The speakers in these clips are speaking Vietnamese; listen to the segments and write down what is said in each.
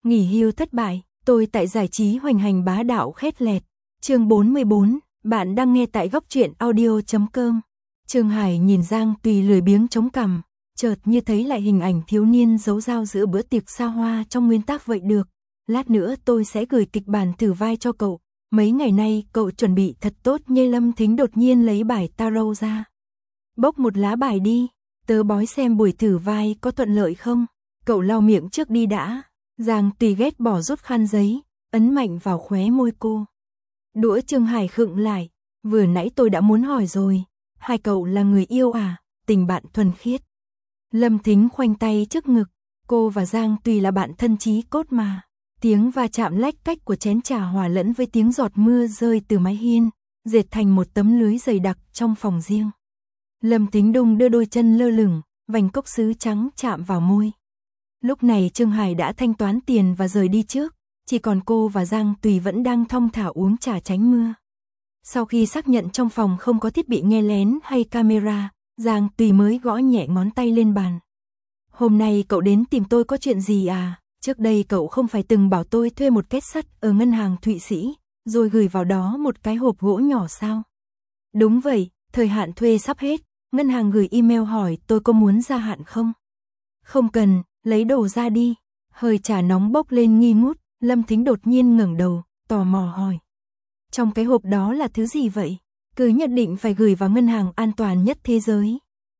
Nghỉ hưu thất bại, tôi tại giải trí hoành hành bá đạo khét lẹt. Chương 44, bạn đang nghe tại góc truyện audio.com. Trương Hải nhìn Giang Tùy lười biếng chống cằm, chợt như thấy lại hình ảnh thiếu niên giấu dao giữa bữa tiệc xa hoa trong nguyên tắc vậy được. Lát nữa tôi sẽ gửi kịch bản thử vai cho cậu. Mấy ngày nay cậu chuẩn bị thật tốt nhé. Lâm Thính đột nhiên lấy bài tarot ra. Bốc một lá bài đi, tớ bói xem buổi thử vai có thuận lợi không. Cậu lau miệng trước đi đã. Giang Tùy ghét bỏ rút khăn giấy, ấn mạnh vào khóe môi cô. Đũa Trương Hải khựng lại, vừa nãy tôi đã muốn hỏi rồi, hai cậu là người yêu à, tình bạn thuần khiết. Lâm Thính khoanh tay trước ngực, cô và Giang Tùy là bạn thân chí cốt mà. Tiếng va chạm lách cách của chén trà hòa lẫn với tiếng giọt mưa rơi từ mái hiên, dệt thành một tấm lưới dày đặc trong phòng riêng. Lâm Thính đung đưa đôi chân lơ lửng, vành cốc sứ trắng chạm vào môi. Lúc này Trương Hải đã thanh toán tiền và rời đi trước, chỉ còn cô và Giang Tùy vẫn đang thong thả uống trà tránh mưa. Sau khi xác nhận trong phòng không có thiết bị nghe lén hay camera, Giang Tùy mới gõ nhẹ ngón tay lên bàn. Hôm nay cậu đến tìm tôi có chuyện gì à? Trước đây cậu không phải từng bảo tôi thuê một két sắt ở ngân hàng Thụy Sĩ, rồi gửi vào đó một cái hộp gỗ nhỏ sao? Đúng vậy, thời hạn thuê sắp hết, ngân hàng gửi email hỏi tôi có muốn gia hạn không? Không cần, lấy đồ ra đi. Hơi trà nóng bốc lên nghi ngút, Lâm Thính đột nhiên ngẩng đầu, tò mò hỏi. Trong cái hộp đó là thứ gì vậy? Cứ nhất định phải gửi vào ngân hàng an toàn nhất thế giới.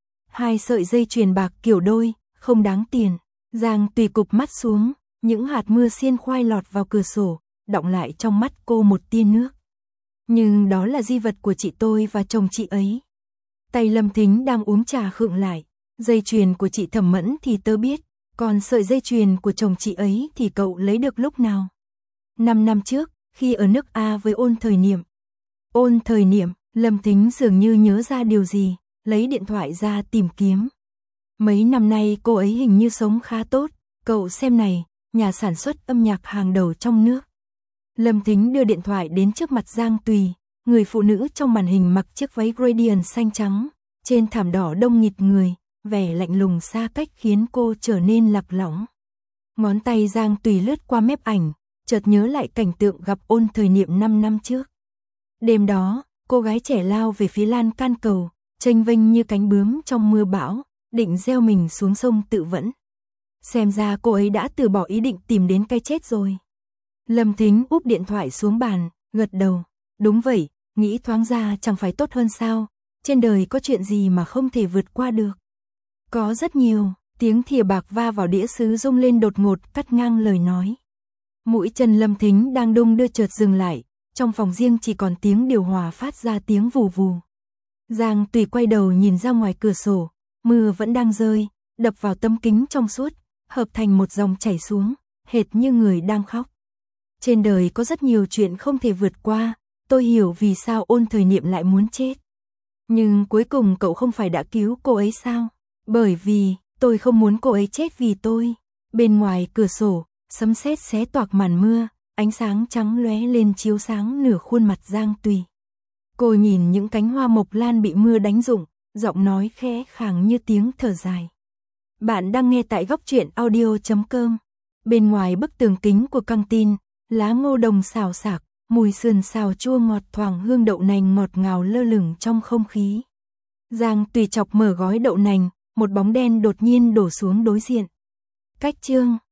2 sợi dây chuyền bạc kiểu đôi, không đáng tiền. Giang Tùy cụp mắt xuống, những hạt mưa xiên khoai lọt vào cửa sổ, đọng lại trong mắt cô một tia nước. Nhưng đó là di vật của chị tôi và chồng chị ấy. Tay Lâm Thính đang uống trà khựng lại. Dây chuyền của chị Thẩm Mẫn thì tớ biết, còn sợi dây chuyền của chồng chị ấy thì cậu lấy được lúc nào? 5 năm trước, khi ở nước A với Ôn Thời Niệm. Ôn Thời Niệm, Lâm Thính dường như nhớ ra điều gì, lấy điện thoại ra tìm kiếm. Mấy năm nay cô ấy hình như sống khá tốt, cậu xem này, nhà sản xuất âm nhạc hàng đầu trong nước. Lâm Thính đưa điện thoại đến trước mặt Giang Tùy, người phụ nữ trong màn hình mặc chiếc váy gradient xanh trắng, trên thảm đỏ đông nghịt người, vẻ lạnh lùng xa cách khiến cô trở nên lạc lõng. Ngón tay Giang Tùy lướt qua mép ảnh, chợt nhớ lại cảnh tượng gặp Ôn Thời Niệm 5 năm trước. Đêm đó, cô gái trẻ lao về phía lan can cầu, chênh vênh như cánh bướm trong mưa bão, định gieo mình xuống sông tự vẫn. Xem ra cô ấy đã từ bỏ ý định tìm đến cái chết rồi. Lâm Thính úp điện thoại xuống bàn, gật đầu. Đúng vậy, nghĩ thoáng ra chẳng phải tốt hơn sao, trên đời có chuyện gì mà không thể vượt qua được. Có rất nhiều, tiếng thìa bạc va vào đĩa sứ rung lên đột ngột cắt ngang lời nói. Mũi chân Lâm Thính đang đung đưa chợt dừng lại, trong phòng riêng chỉ còn tiếng điều hòa phát ra tiếng vù vù. Giang Tùy quay đầu nhìn ra ngoài cửa sổ, mưa vẫn đang rơi, đập vào tấm kính trong suốt, hợp thành một dòng chảy xuống, hệt như người đang khóc. Trên đời có rất nhiều chuyện không thể vượt qua, tôi hiểu vì sao Ôn Thời Niệm lại muốn chết. Nhưng cuối cùng cậu không phải đã cứu cô ấy sao? Bởi vì, tôi không muốn cô ấy chết vì tôi. Bên ngoài cửa sổ, sấm sét xé toạc màn mưa, ánh sáng trắng lóe lên chiếu sáng nửa khuôn mặt Giang Tùy. Cô nhìn những cánh hoa mộc lan bị mưa đánh rụng, giọng nói khẽ khàng như tiếng thở dài. Bạn đang nghe tại góc truyện audio.com. Bên ngoài bức tường kính của căng tin, lá ngô đồng xào xạc, mùi sườn xào chua ngọt thoảng hương đậu nành ngọt ngào lơ lửng trong không khí. Giang Tùy chọc mở gói đậu nành, một bóng đen đột nhiên đổ xuống đối diện. Cách chương